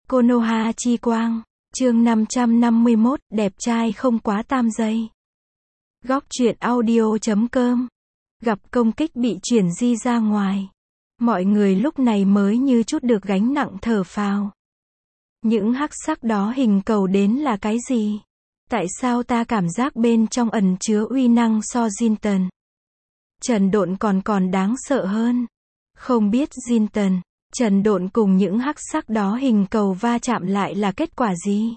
Konoha chi quang, chương 551, đẹp trai không quá tam giây. Góc truyện audio.com. Gặp công kích bị chuyển di ra ngoài. Mọi người lúc này mới như chút được gánh nặng thở phào. Những hắc sắc đó hình cầu đến là cái gì? Tại sao ta cảm giác bên trong ẩn chứa uy năng so Jinten? Trần Độn còn đáng sợ hơn. Không biết Jinten, Trần Độn cùng những hắc sắc đó hình cầu va chạm lại là kết quả gì?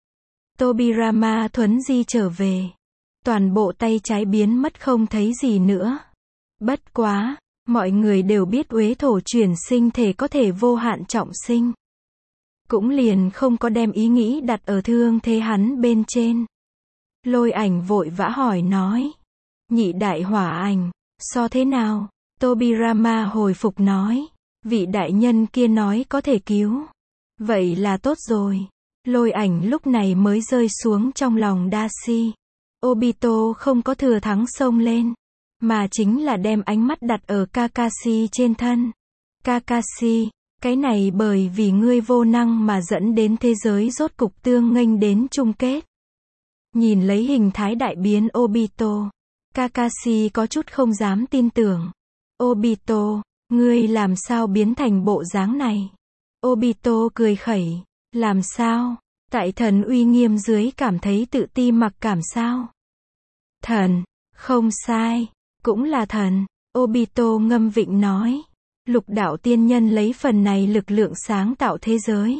Tobirama thuấn di trở về. Toàn bộ tay trái biến mất không thấy gì nữa. Bất quá, mọi người đều biết uế thổ chuyển sinh thể có thể vô hạn trọng sinh. Cũng liền không có đem ý nghĩ đặt ở thương thế hắn bên trên. Lôi Ảnh vội vã hỏi nói. Nhị đại hỏa ảnh, so thế nào? Tobirama hồi phục nói. Vị đại nhân kia nói có thể cứu. Vậy là tốt rồi. Lôi Ảnh lúc này mới rơi xuống trong lòng Dashi. Obito không có thừa thắng xông lên, mà chính là đem ánh mắt đặt ở Kakashi trên thân. Kakashi, cái này bởi vì ngươi vô năng mà dẫn đến thế giới rốt cục tương nghênh đến chung kết. Nhìn lấy hình thái đại biến Obito, Kakashi có chút không dám tin tưởng. Obito, ngươi làm sao biến thành bộ dáng này? Obito cười khẩy, làm sao? Tại thần uy nghiêm dưới cảm thấy tự ti mặc cảm sao? Thần, không sai, cũng là thần. Obito ngâm vịnh nói. Lục đạo tiên nhân lấy phần này lực lượng sáng tạo thế giới.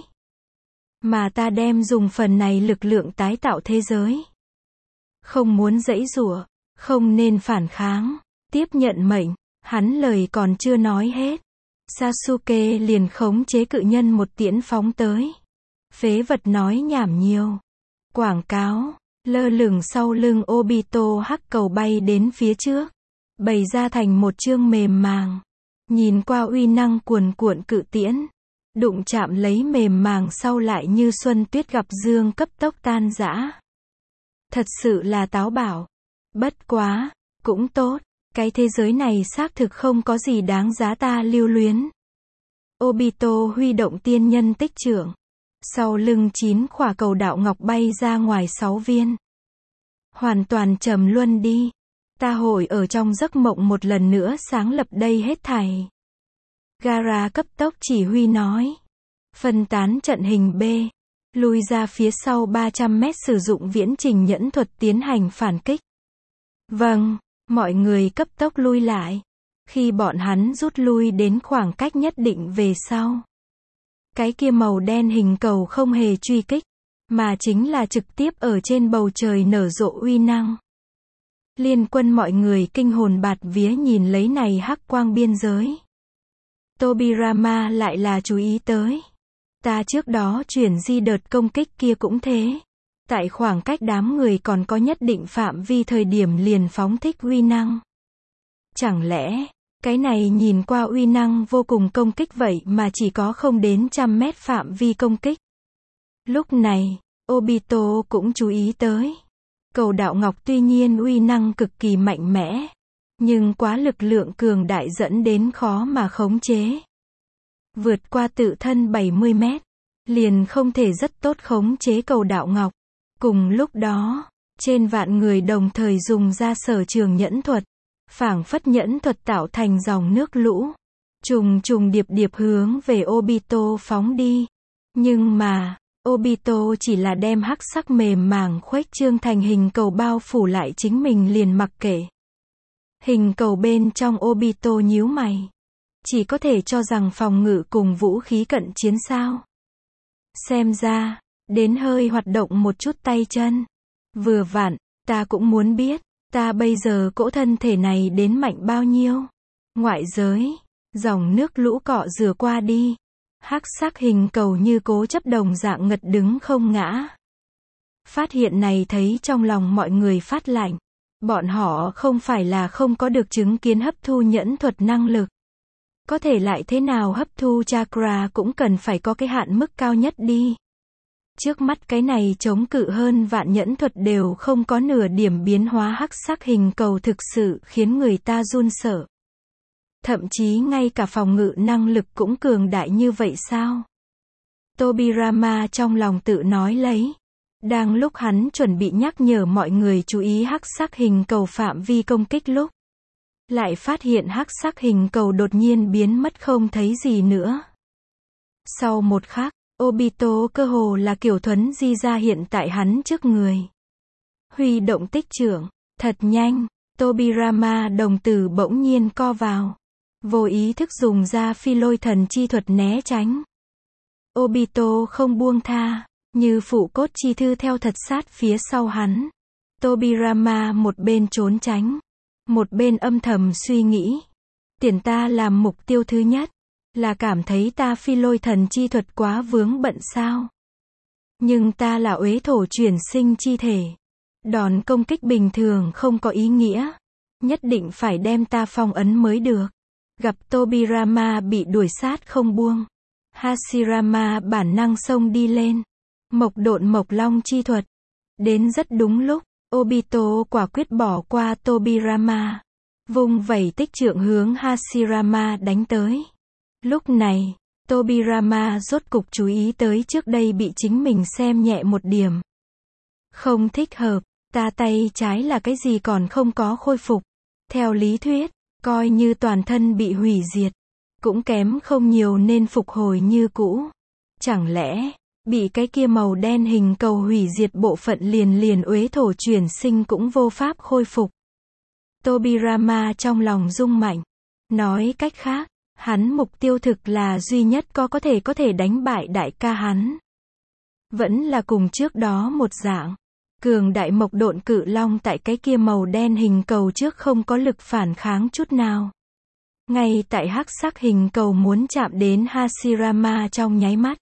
Mà ta đem dùng phần này lực lượng tái tạo thế giới. Không muốn giãy giụa, không nên phản kháng, tiếp nhận mệnh. Hắn lời còn chưa nói hết. Sasuke liền khống chế cự nhân một tiễn phóng tới. Phế vật nói nhảm nhiều. Quảng cáo, lơ lửng sau lưng Obito hắc cầu bay đến phía trước. Bày ra thành một chương mềm màng. Nhìn qua uy năng cuồn cuộn cự tiễn. Đụng chạm lấy mềm màng sau lại như xuân tuyết gặp dương cấp tốc tan rã. Thật sự là táo bạo. Bất quá, cũng tốt. Cái thế giới này xác thực không có gì đáng giá ta lưu luyến. Obito huy động tiên nhân tích trưởng. Sau lưng 9 khỏa cầu đạo ngọc bay ra ngoài 6 viên. Hoàn toàn trầm luân đi. Ta hội ở trong giấc mộng một lần nữa sáng lập đây hết thảy. Gaara cấp tốc chỉ huy nói. Phân tán trận hình B. Lui ra phía sau 300 mét sử dụng viễn trình nhẫn thuật tiến hành phản kích. Vâng, mọi người cấp tốc lui lại. Khi bọn hắn rút lui đến khoảng cách nhất định về sau. Cái kia màu đen hình cầu không hề truy kích, mà chính là trực tiếp ở trên bầu trời nở rộ uy năng. Liên quân mọi người kinh hồn bạt vía nhìn lấy này hắc quang biên giới. Tobirama lại là chú ý tới. Ta trước đó chuyển di đợt công kích kia cũng thế. Tại khoảng cách đám người còn có nhất định phạm vi thời điểm liền phóng thích uy năng. Chẳng lẽ, cái này nhìn qua uy năng vô cùng công kích vậy mà chỉ có không đến 100 mét phạm vi công kích. Lúc này, Obito cũng chú ý tới. Cầu đạo ngọc tuy nhiên uy năng cực kỳ mạnh mẽ, nhưng quá lực lượng cường đại dẫn đến khó mà khống chế. Vượt qua tự thân 70 mét, liền không thể rất tốt khống chế cầu đạo ngọc. Cùng lúc đó, trên vạn người đồng thời dùng ra sở trường nhẫn thuật. Phảng phất nhẫn thuật tạo thành dòng nước lũ. Trùng trùng điệp điệp hướng về Obito phóng đi. Nhưng mà, Obito chỉ là đem hắc sắc mềm màng khuếch trương thành hình cầu bao phủ lại chính mình liền mặc kệ. Hình cầu bên trong Obito nhíu mày. Chỉ có thể cho rằng phòng ngự cùng vũ khí cận chiến sao. Xem ra, đến hơi hoạt động một chút tay chân. Vừa vặn, ta cũng muốn biết. Ta bây giờ cỗ thân thể này đến mạnh bao nhiêu? Ngoại giới, dòng nước lũ cọ rửa qua đi. Hắc sắc hình cầu như cố chấp đồng dạng ngật đứng không ngã. Phát hiện này thấy trong lòng mọi người phát lạnh. Bọn họ không phải là không có được chứng kiến hấp thu nhẫn thuật năng lực. Có thể lại thế nào hấp thu chakra cũng cần phải có cái hạn mức cao nhất đi. Trước mắt cái này chống cự hơn vạn nhẫn thuật đều không có nửa điểm biến hóa hắc sắc hình cầu thực sự khiến người ta run sợ. Thậm chí ngay cả phòng ngự năng lực cũng cường đại như vậy sao? Tobirama trong lòng tự nói lấy. Đang lúc hắn chuẩn bị nhắc nhở mọi người chú ý hắc sắc hình cầu phạm vi công kích lúc, lại phát hiện hắc sắc hình cầu đột nhiên biến mất không thấy gì nữa. Sau một khắc, Obito cơ hồ là kiểu thuấn di ra hiện tại hắn trước người. Huy động tích trượng, thật nhanh, Tobirama đồng tử bỗng nhiên co vào. Vô ý thức dùng ra phi lôi thần chi thuật né tránh. Obito không buông tha, như phụ cốt chi thư theo thật sát phía sau hắn. Tobirama một bên trốn tránh, một bên âm thầm suy nghĩ. Tiền ta làm mục tiêu thứ nhất, là cảm thấy ta phi lôi thần chi thuật quá vướng bận sao. Nhưng ta là uế thổ chuyển sinh chi thể. Đòn công kích bình thường không có ý nghĩa. Nhất định phải đem ta phong ấn mới được. Gặp Tobirama bị đuổi sát không buông. Hashirama bản năng xông đi lên. Mộc độn mộc long chi thuật. Đến rất đúng lúc, Obito quả quyết bỏ qua Tobirama. Vung vẩy tích trượng hướng Hashirama đánh tới. Lúc này, Tobirama rốt cục chú ý tới trước đây bị chính mình xem nhẹ một điểm. Không thích hợp, ta tay trái là cái gì còn không có khôi phục. Theo lý thuyết, coi như toàn thân bị hủy diệt, cũng kém không nhiều nên phục hồi như cũ. Chẳng lẽ, bị cái kia màu đen hình cầu hủy diệt bộ phận liền uế thổ chuyển sinh cũng vô pháp khôi phục. Tobirama trong lòng rung mạnh. Nói cách khác, hắn mục tiêu thực là duy nhất có thể đánh bại đại ca hắn. Vẫn là cùng trước đó một dạng. Cường đại mộc độn cự long tại cái kia màu đen hình cầu trước không có lực phản kháng chút nào. Ngay tại hắc sắc hình cầu muốn chạm đến Hashirama trong nháy mắt.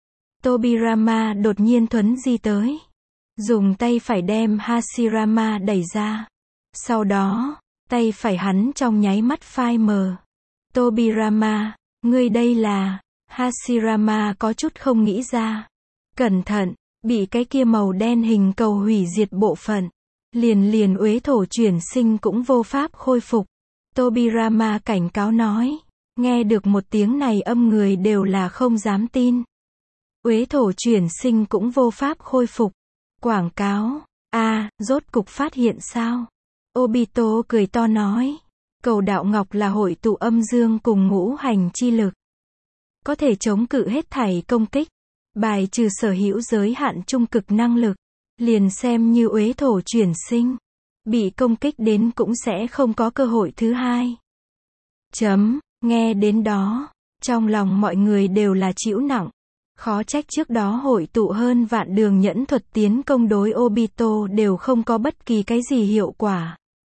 Tobirama đột nhiên thuấn di tới. Dùng tay phải đem Hashirama đẩy ra. Sau đó, tay phải hắn trong nháy mắt phai mờ. Tobirama, ngươi đây là... Hashirama có chút không nghĩ ra. Cẩn thận, bị cái kia màu đen hình cầu hủy diệt bộ phận. Liền uế thổ chuyển sinh cũng vô pháp khôi phục. Tobirama cảnh cáo nói. Nghe được một tiếng này âm người đều là không dám tin. Uế thổ chuyển sinh cũng vô pháp khôi phục. Quảng cáo. Rốt cục phát hiện sao? Obito cười to nói. Cầu đạo ngọc là hội tụ âm dương cùng ngũ hành chi lực. Có thể chống cự hết thảy công kích. Bài trừ sở hữu giới hạn trung cực năng lực. Liền xem như uế thổ chuyển sinh. Bị công kích đến cũng sẽ không có cơ hội thứ hai. Nghe đến đó. Trong lòng mọi người đều là chịu nặng. Khó trách trước đó hội tụ hơn vạn đường nhẫn thuật tiến công đối Obito đều không có bất kỳ cái gì hiệu quả.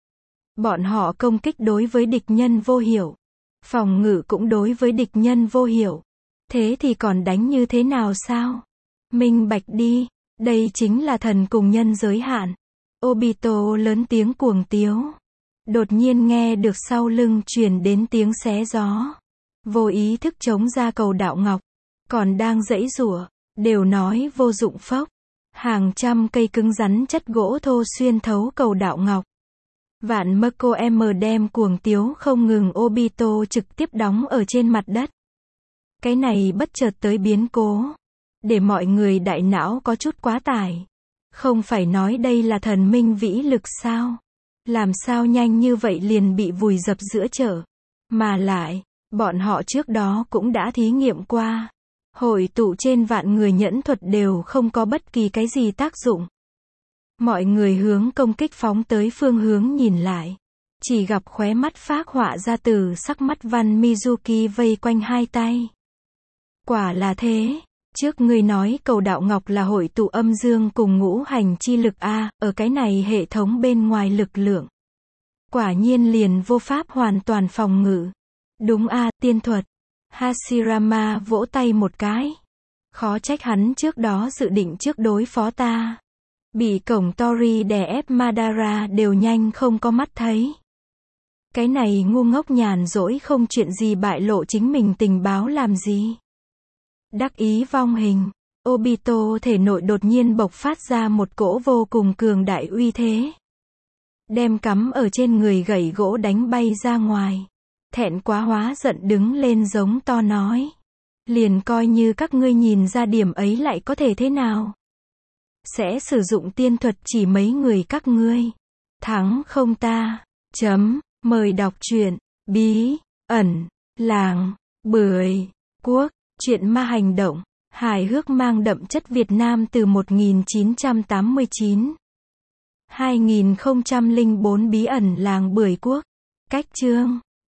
Bọn họ công kích đối với địch nhân vô hiệu. Phòng ngự cũng đối với địch nhân vô hiệu. Thế thì còn đánh như thế nào sao? Minh bạch đi. Đây chính là thần cùng nhân giới hạn. Obito lớn tiếng cuồng tiếu. Đột nhiên nghe được sau lưng truyền đến tiếng xé gió. Vô ý thức chống ra cầu đạo ngọc. Còn đang giãy giụa. Đều nói vô dụng phốc. Hàng trăm cây cứng rắn chất gỗ thô xuyên thấu cầu đạo ngọc. Vạn Mako đem cuồng tiếu không ngừng Obito trực tiếp đóng ở trên mặt đất. Cái này bất chợt tới biến cố. Để mọi người đại não có chút quá tải. Không phải nói đây là thần minh vĩ lực sao? Làm sao nhanh như vậy liền bị vùi dập giữa chợ? Mà lại, bọn họ trước đó cũng đã thí nghiệm qua. Hội tụ trên vạn người nhẫn thuật đều không có bất kỳ cái gì tác dụng. Mọi người hướng công kích phóng tới phương hướng nhìn lại. Chỉ gặp khóe mắt phác họa ra từ sắc mắt văn Mizuki vây quanh hai tay. Quả là thế. Trước ngươi nói cầu đạo ngọc là hội tụ âm dương cùng ngũ hành chi lực ở cái này hệ thống bên ngoài lực lượng. Quả nhiên liền vô pháp hoàn toàn phòng ngự. Đúng tiên thuật. Hashirama vỗ tay một cái. Khó trách hắn trước đó dự định trước đối phó ta. Bị cổng Tori đè ép Madara đều nhanh không có mắt thấy. Cái này ngu ngốc nhàn rỗi không chuyện gì bại lộ chính mình tình báo làm gì. Đắc ý vong hình. Obito thể nội đột nhiên bộc phát ra một cỗ vô cùng cường đại uy thế. Đem cắm ở trên người gậy gỗ đánh bay ra ngoài. Thẹn quá hóa giận đứng lên giống to nói. Liền coi như các ngươi nhìn ra điểm ấy lại có thể thế nào? Sẽ sử dụng tiên thuật chỉ mấy người các ngươi. Thắng không ta. Mời đọc truyện. Bí ẩn làng Bưởi Quốc. Truyện ma hành động, hài hước mang đậm chất Việt Nam từ 1989. 2004 Bí ẩn làng Bưởi Quốc. Cách chương